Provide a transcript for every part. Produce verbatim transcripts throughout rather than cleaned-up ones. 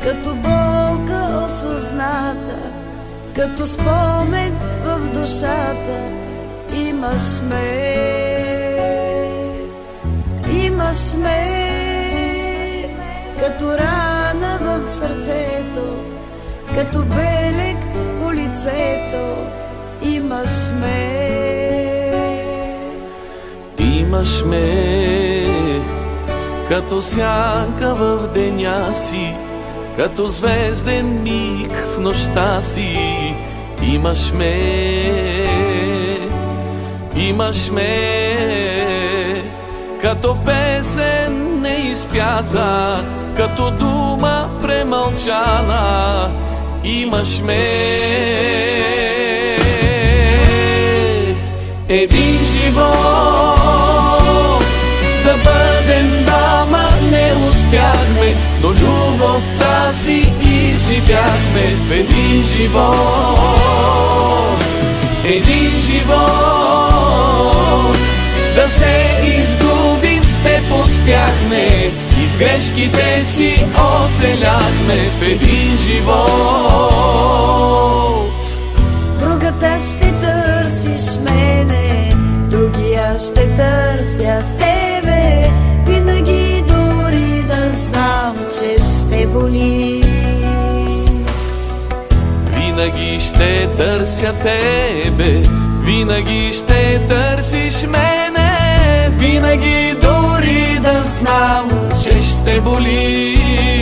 като болка осъзната, като спомен в душата. Имаш ме, имаш ме, като рана в сърцето, като белег по лицето. Имаш ме, имаш ме, като сянка в деня си, като звезден миг в нощта си. Имаш ме, имаш ме, като песен неизпята, като дума премълчана. Имаш ме, един живот да бъдем двама не успяхме, но любовта си изживяхме в един живот. Един живот да се изгубим с теб успяхме, и с грешките си оцеляхме в един живот. Другата ще търсиш мене, другия ще търся в тебе. Винаги дори да знам, че ще боли, винаги ще търся тебе, винаги ще търсиш мене. Винаги дори да знам, че ще боли.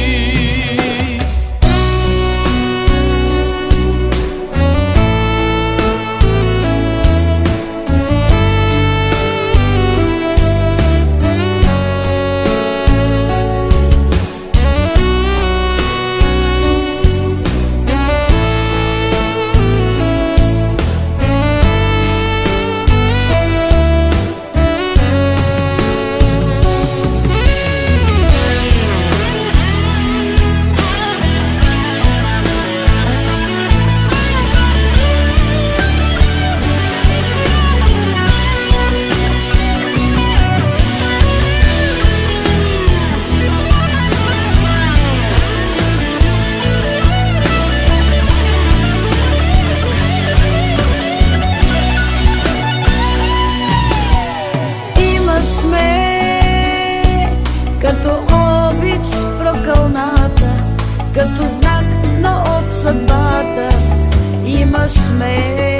Като обич прокълната, като знак на от съдбата. Имаш ме,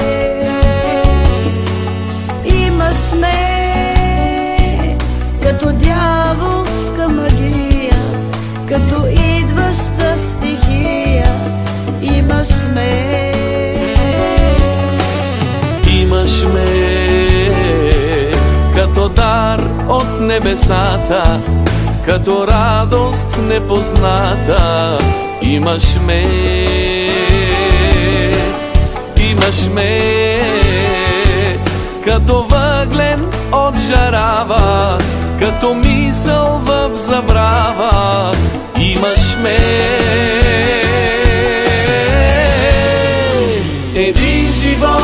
имаш ме, като дяволска магия, като идваща стихия. Имаш ме, имаш ме, като дар от небесата, като радост непозната. Имаш ме, имаш ме, като въглен от жарава, като мисъл в забрава. Имаш ме, един живот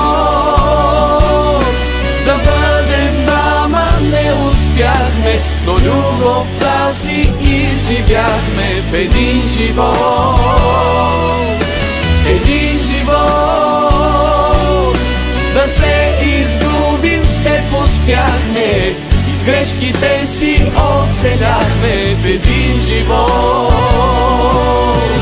да бъдем двама не успяхме, но любовта си изживяхме в един живот. Един живот да се изгубим с теб успяхме, и с грешките си оцеляхме в един живот.